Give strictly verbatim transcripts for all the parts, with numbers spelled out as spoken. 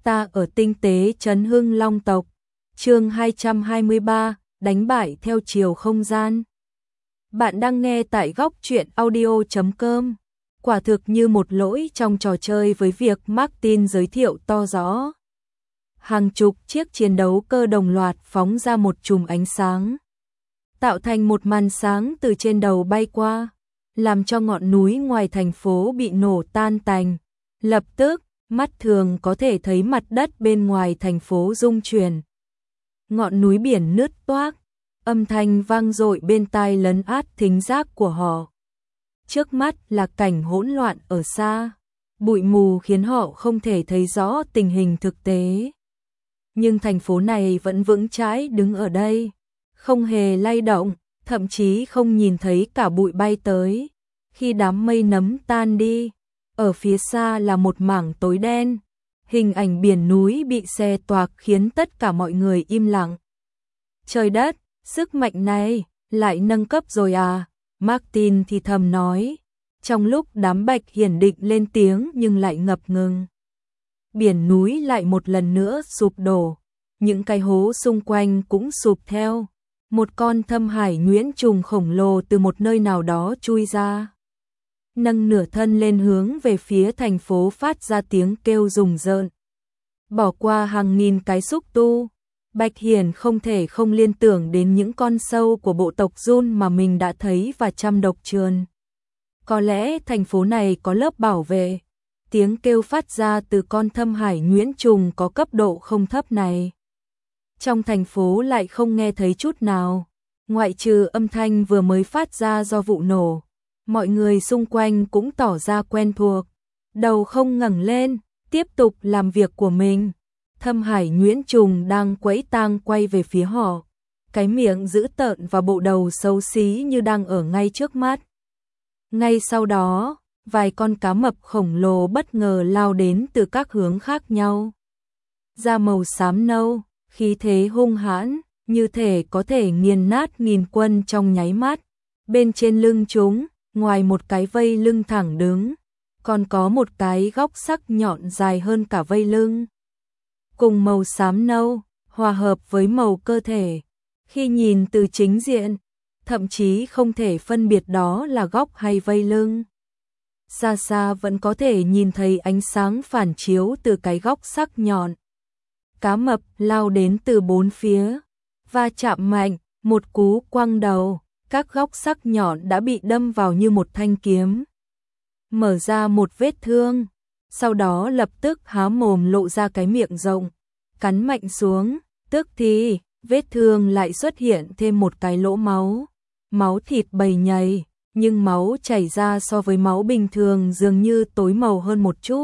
Ta ở tinh tế trấn Hưng Long tộc. Chương hai trăm hai mươi ba, đánh bại theo chiều không gian. Bạn đang nghe tại góc truyện audio chấm com. Quả thực như một lỗi trong trò chơi với việc Martin giới thiệu to rõ. Hàng chục chiếc chiến đấu cơ đồng loạt phóng ra một chùm ánh sáng, tạo thành một màn sáng từ trên đầu bay qua, làm cho ngọn núi ngoài thành phố bị nổ tan tành. Lập tức, mắt thường có thể thấy mặt đất bên ngoài thành phố rung chuyển. Ngọn núi biển nứt toác, âm thanh vang dội bên tai lấn át thính giác của họ. Trước mắt là cảnh hỗn loạn ở xa, bụi mù khiến họ không thể thấy rõ tình hình thực tế. Nhưng thành phố này vẫn vững chãi đứng ở đây, không hề lay động, thậm chí không nhìn thấy cả bụi bay tới. Khi đám mây nấm tan đi, ở phía xa là một mảng tối đen, hình ảnh biển núi bị xé toạc khiến tất cả mọi người im lặng. Trời đất, sức mạnh này lại nâng cấp rồi à? Martin thì thầm nói, trong lúc đám Bạch Hiển định lên tiếng nhưng lại ngập ngừng. Biển núi lại một lần nữa sụp đổ, những cái hố xung quanh cũng sụp theo. Một con thâm hải nhuyễn trùng khổng lồ từ một nơi nào đó chui ra, nâng nửa thân lên hướng về phía thành phố phát ra tiếng kêu rùng rợn. Bỏ qua hàng nghìn cái xúc tu, Bạch Hiển không thể không liên tưởng đến những con sâu của bộ tộc Jun mà mình đã thấy và trăm độc trườn. Có lẽ thành phố này có lớp bảo vệ. Tiếng kêu phát ra từ con thâm hải nhuyễn trùng có cấp độ không thấp này, trong thành phố lại không nghe thấy chút nào, ngoại trừ âm thanh vừa mới phát ra do vụ nổ. Mọi người xung quanh cũng tỏ ra quen thuộc, đầu không ngẩng lên, tiếp tục làm việc của mình. Thâm hải nhuyễn trùng đang quẫy tang quay về phía họ, cái miệng dữ tợn và bộ đầu xấu xí như đang ở ngay trước mắt. Ngay sau đó, vài con cá mập khổng lồ bất ngờ lao đến từ các hướng khác nhau. Da màu xám nâu, khí thế hung hãn, như thể có thể nghiền nát nghìn quân trong nháy mắt. Bên trên lưng chúng, ngoài một cái vây lưng thẳng đứng, còn có một cái góc sắc nhọn dài hơn cả vây lưng. Cùng màu xám nâu, hòa hợp với màu cơ thể. Khi nhìn từ chính diện, thậm chí không thể phân biệt đó là góc hay vây lưng. Xa xa vẫn có thể nhìn thấy ánh sáng phản chiếu từ cái góc sắc nhọn. Cá mập lao đến từ bốn phía, va chạm mạnh, một cú quăng đầu, các góc sắc nhọn đã bị đâm vào như một thanh kiếm, mở ra một vết thương, sau đó lập tức há mồm lộ ra cái miệng rộng, cắn mạnh xuống, tức thì vết thương lại xuất hiện thêm một cái lỗ máu, máu thịt bầy nhầy, nhưng máu chảy ra so với máu bình thường dường như tối màu hơn một chút.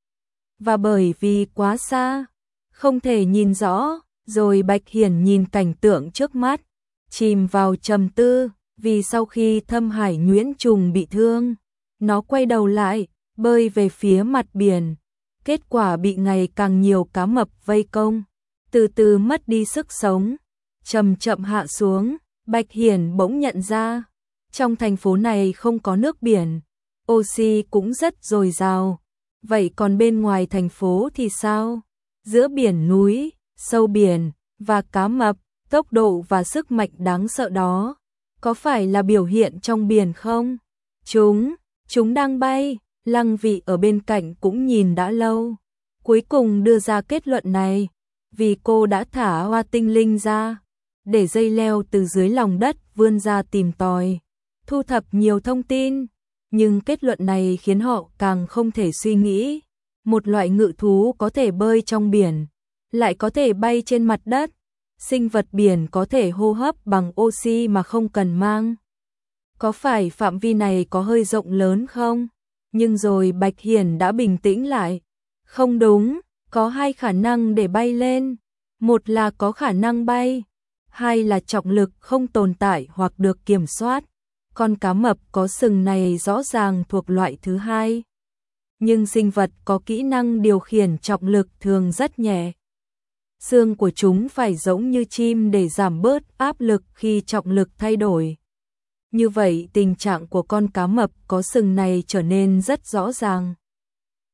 Và bởi vì quá xa, không thể nhìn rõ, rồi Bạch Hiển nhìn cảnh tượng trước mắt, chìm vào trầm tư, vì sau khi thâm hải nhuyễn trùng bị thương, nó quay đầu lại, bơi về phía mặt biển. Kết quả bị ngày càng nhiều cá mập vây công, từ từ mất đi sức sống, chậm chậm hạ xuống. Bạch Hiển bỗng nhận ra, trong thành phố này không có nước biển, oxy cũng rất dồi dào. Vậy còn bên ngoài thành phố thì sao? Giữa biển núi, sâu biển và cá mập, tốc độ và sức mạnh đáng sợ đó, có phải là biểu hiện trong biển không? Chúng, chúng đang bay. Lăng Vị ở bên cạnh cũng nhìn đã lâu, cuối cùng đưa ra kết luận này, vì cô đã thả hoa tinh linh ra, để dây leo từ dưới lòng đất vươn ra tìm tòi, thu thập nhiều thông tin, nhưng kết luận này khiến họ càng không thể suy nghĩ. Một loại ngự thú có thể bơi trong biển, lại có thể bay trên mặt đất, sinh vật biển có thể hô hấp bằng oxy mà không cần mang. Có phải phạm vi này có hơi rộng lớn không? Nhưng rồi Bạch Hiển đã bình tĩnh lại. Không đúng, có hai khả năng để bay lên. Một là có khả năng bay, hai là trọng lực không tồn tại hoặc được kiểm soát. Con cá mập có sừng này rõ ràng thuộc loại thứ hai. Nhưng sinh vật có kỹ năng điều khiển trọng lực thường rất nhẹ. Xương của chúng phải giống như chim để giảm bớt áp lực khi trọng lực thay đổi. Như vậy tình trạng của con cá mập có sừng này trở nên rất rõ ràng.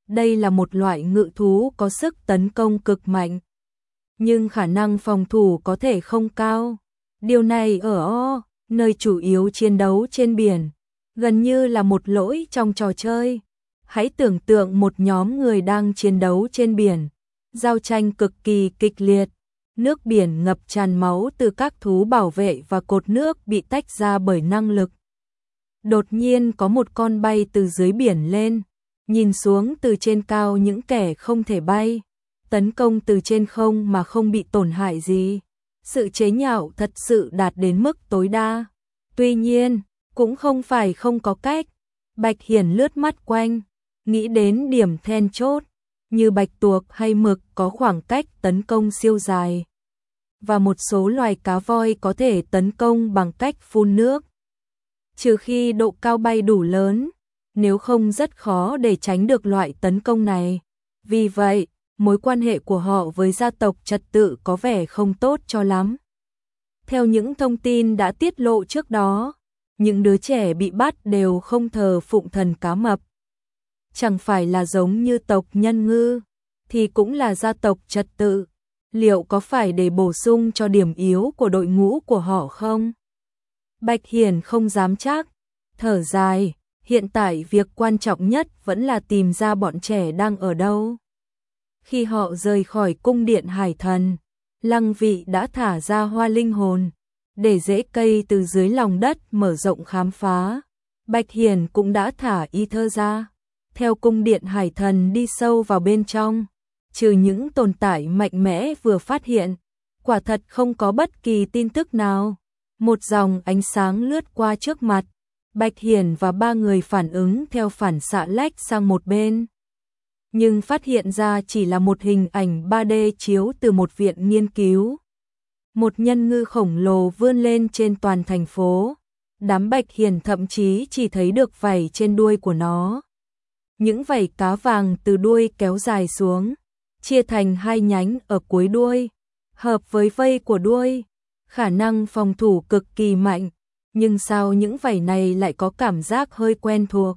Đây là một loại ngự thú có sức tấn công cực mạnh, nhưng khả năng phòng thủ có thể không cao. Điều này ở O, nơi chủ yếu chiến đấu trên biển, gần như là một lỗi trong trò chơi. Hãy tưởng tượng một nhóm người đang chiến đấu trên biển, giao tranh cực kỳ kịch liệt, nước biển ngập tràn máu từ các thú bảo vệ và cột nước bị tách ra bởi năng lực. Đột nhiên có một con bay từ dưới biển lên, nhìn xuống từ trên cao những kẻ không thể bay, tấn công từ trên không mà không bị tổn hại gì. Sự chế nhạo thật sự đạt đến mức tối đa. Tuy nhiên, cũng không phải không có cách. Bạch Hiển lướt mắt quanh, nghĩ đến điểm then chốt, như bạch tuộc hay mực có khoảng cách tấn công siêu dài. Và một số loài cá voi có thể tấn công bằng cách phun nước. Trừ khi độ cao bay đủ lớn, nếu không rất khó để tránh được loại tấn công này. Vì vậy, mối quan hệ của họ với gia tộc trật tự có vẻ không tốt cho lắm. Theo những thông tin đã tiết lộ trước đó, những đứa trẻ bị bắt đều không thờ phụng thần cá mập. Chẳng phải là giống như tộc Nhân Ngư, thì cũng là gia tộc trật tự. Liệu có phải để bổ sung cho điểm yếu của đội ngũ của họ không? Bạch Hiển không dám chắc, thở dài, hiện tại việc quan trọng nhất vẫn là tìm ra bọn trẻ đang ở đâu. Khi họ rời khỏi cung điện hải thần, Lăng Vị đã thả ra hoa linh hồn, để rễ cây từ dưới lòng đất mở rộng khám phá. Bạch Hiển cũng đã thả y thơ ra, theo cung điện hải thần đi sâu vào bên trong. Trừ những tồn tại mạnh mẽ vừa phát hiện, quả thật không có bất kỳ tin tức nào. Một dòng ánh sáng lướt qua trước mặt, Bạch Hiển và ba người phản ứng theo phản xạ lách sang một bên. Nhưng phát hiện ra chỉ là một hình ảnh ba D chiếu từ một viện nghiên cứu. Một nhân ngư khổng lồ vươn lên trên toàn thành phố. Đám Bạch Hiển thậm chí chỉ thấy được vảy trên đuôi của nó. Những vảy cá vàng từ đuôi kéo dài xuống, chia thành hai nhánh ở cuối đuôi, hợp với vây của đuôi. Khả năng phòng thủ cực kỳ mạnh, nhưng sao những vảy này lại có cảm giác hơi quen thuộc?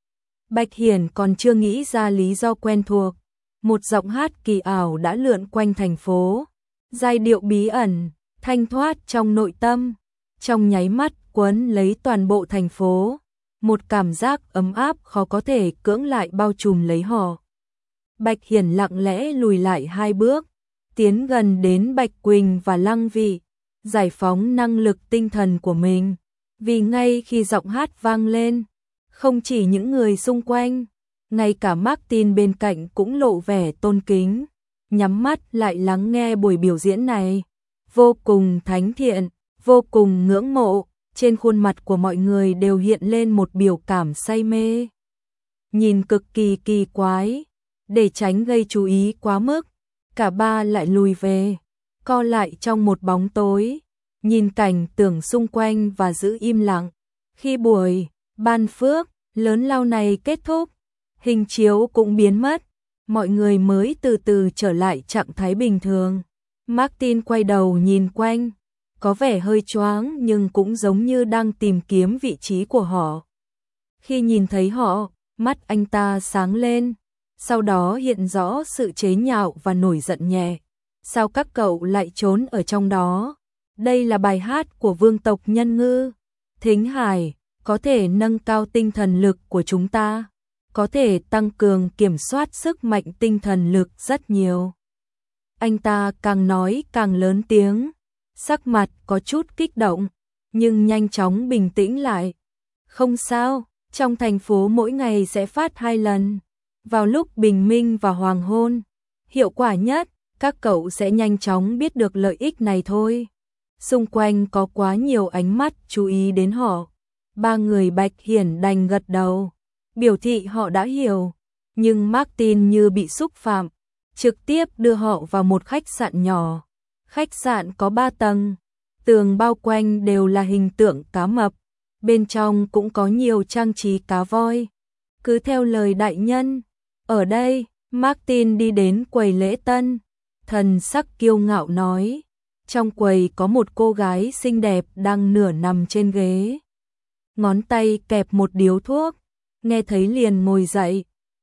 Bạch Hiển còn chưa nghĩ ra lý do quen thuộc. Một giọng hát kỳ ảo đã lượn quanh thành phố. Giai điệu bí ẩn, thanh thoát trong nội tâm, trong nháy mắt quấn lấy toàn bộ thành phố. Một cảm giác ấm áp khó có thể cưỡng lại bao trùm lấy họ. Bạch Hiển lặng lẽ lùi lại hai bước, tiến gần đến Bạch Quỳnh và Lăng Vị, giải phóng năng lực tinh thần của mình. Vì ngay khi giọng hát vang lên, không chỉ những người xung quanh, ngay cả Martin bên cạnh cũng lộ vẻ tôn kính, nhắm mắt lại lắng nghe buổi biểu diễn này. Vô cùng thánh thiện, vô cùng ngưỡng mộ, trên khuôn mặt của mọi người đều hiện lên một biểu cảm say mê. Nhìn cực kỳ kỳ quái, để tránh gây chú ý quá mức, cả ba lại lùi về, co lại trong một bóng tối, nhìn cảnh tượng xung quanh và giữ im lặng. Khi buổi ban phước lớn lao này kết thúc, hình chiếu cũng biến mất, mọi người mới từ từ trở lại trạng thái bình thường. Martin quay đầu nhìn quanh, có vẻ hơi choáng nhưng cũng giống như đang tìm kiếm vị trí của họ. Khi nhìn thấy họ, mắt anh ta sáng lên, sau đó hiện rõ sự chế nhạo và nổi giận nhẹ. Sao các cậu lại trốn ở trong đó? Đây là bài hát của vương tộc Nhân Ngư. Thính Hải, có thể nâng cao tinh thần lực của chúng ta, có thể tăng cường kiểm soát sức mạnh tinh thần lực rất nhiều. Anh ta càng nói càng lớn tiếng, sắc mặt có chút kích động, nhưng nhanh chóng bình tĩnh lại. Không sao, trong thành phố mỗi ngày sẽ phát hai lần, vào lúc bình minh và hoàng hôn. Hiệu quả nhất, các cậu sẽ nhanh chóng biết được lợi ích này thôi. Xung quanh có quá nhiều ánh mắt chú ý đến họ. Ba người Bạch Hiển đành gật đầu, biểu thị họ đã hiểu. Nhưng Martin như bị xúc phạm, trực tiếp đưa họ vào một khách sạn nhỏ. Khách sạn có ba tầng, tường bao quanh đều là hình tượng cá mập. Bên trong cũng có nhiều trang trí cá voi. Cứ theo lời đại nhân, ở đây, Martin đi đến quầy lễ tân. Thần sắc kiêu ngạo nói, trong quầy có một cô gái xinh đẹp đang nửa nằm trên ghế. Ngón tay kẹp một điếu thuốc, nghe thấy liền ngồi dậy,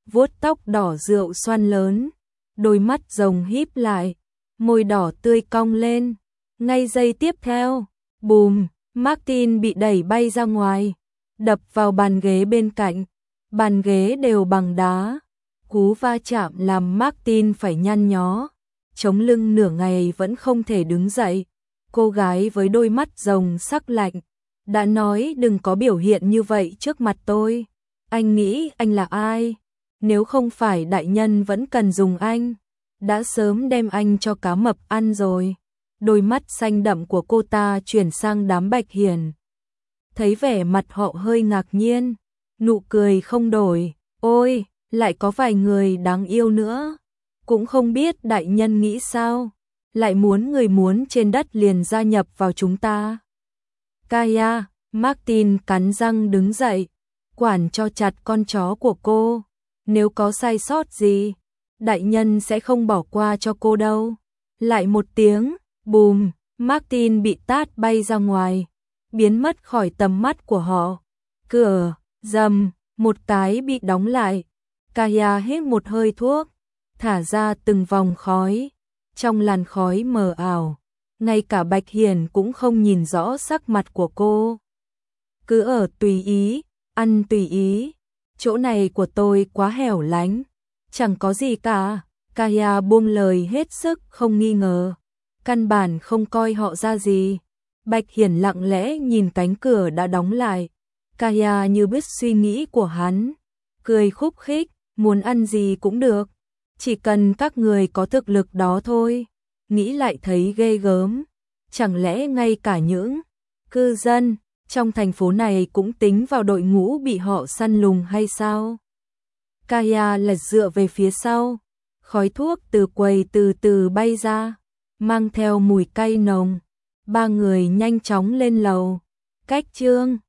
vuốt tóc đỏ rượu xoăn lớn, đôi mắt rồng híp lại, môi đỏ tươi cong lên. Ngay giây tiếp theo, bùm, Martin bị đẩy bay ra ngoài, đập vào bàn ghế bên cạnh. Bàn ghế đều bằng đá. Cú va chạm làm Martin phải nhăn nhó, chống lưng nửa ngày vẫn không thể đứng dậy. Cô gái với đôi mắt rồng sắc lạnh, đã nói đừng có biểu hiện như vậy trước mặt tôi. Anh nghĩ anh là ai? Nếu không phải đại nhân vẫn cần dùng anh, đã sớm đem anh cho cá mập ăn rồi. Đôi mắt xanh đậm của cô ta chuyển sang đám Bạch Hiển. Thấy vẻ mặt họ hơi ngạc nhiên, nụ cười không đổi. Ôi, lại có vài người đáng yêu nữa. Cũng không biết đại nhân nghĩ sao, lại muốn người muốn trên đất liền gia nhập vào chúng ta. Kaya, Martin cắn răng đứng dậy, quản cho chặt con chó của cô. Nếu có sai sót gì, đại nhân sẽ không bỏ qua cho cô đâu. Lại một tiếng, bùm, Martin bị tát bay ra ngoài, biến mất khỏi tầm mắt của họ. Cửa, rầm, một cái bị đóng lại. Kaya hít một hơi thuốc, thả ra từng vòng khói. Trong làn khói mờ ảo, ngay cả Bạch Hiển cũng không nhìn rõ sắc mặt của cô. Cứ ở tùy ý, ăn tùy ý. Chỗ này của tôi quá hẻo lánh, chẳng có gì cả. Kaya buông lời hết sức không nghi ngờ, căn bản không coi họ ra gì. Bạch Hiển lặng lẽ nhìn cánh cửa đã đóng lại. Kaya như biết suy nghĩ của hắn, cười khúc khích, muốn ăn gì cũng được, chỉ cần các người có thực lực đó thôi. Nghĩ lại thấy ghê gớm, chẳng lẽ ngay cả những cư dân trong thành phố này cũng tính vào đội ngũ bị họ săn lùng hay sao? Kaya lật dựa về phía sau, khói thuốc từ quầy từ từ bay ra, mang theo mùi cay nồng. Ba người nhanh chóng lên lầu. Cách chương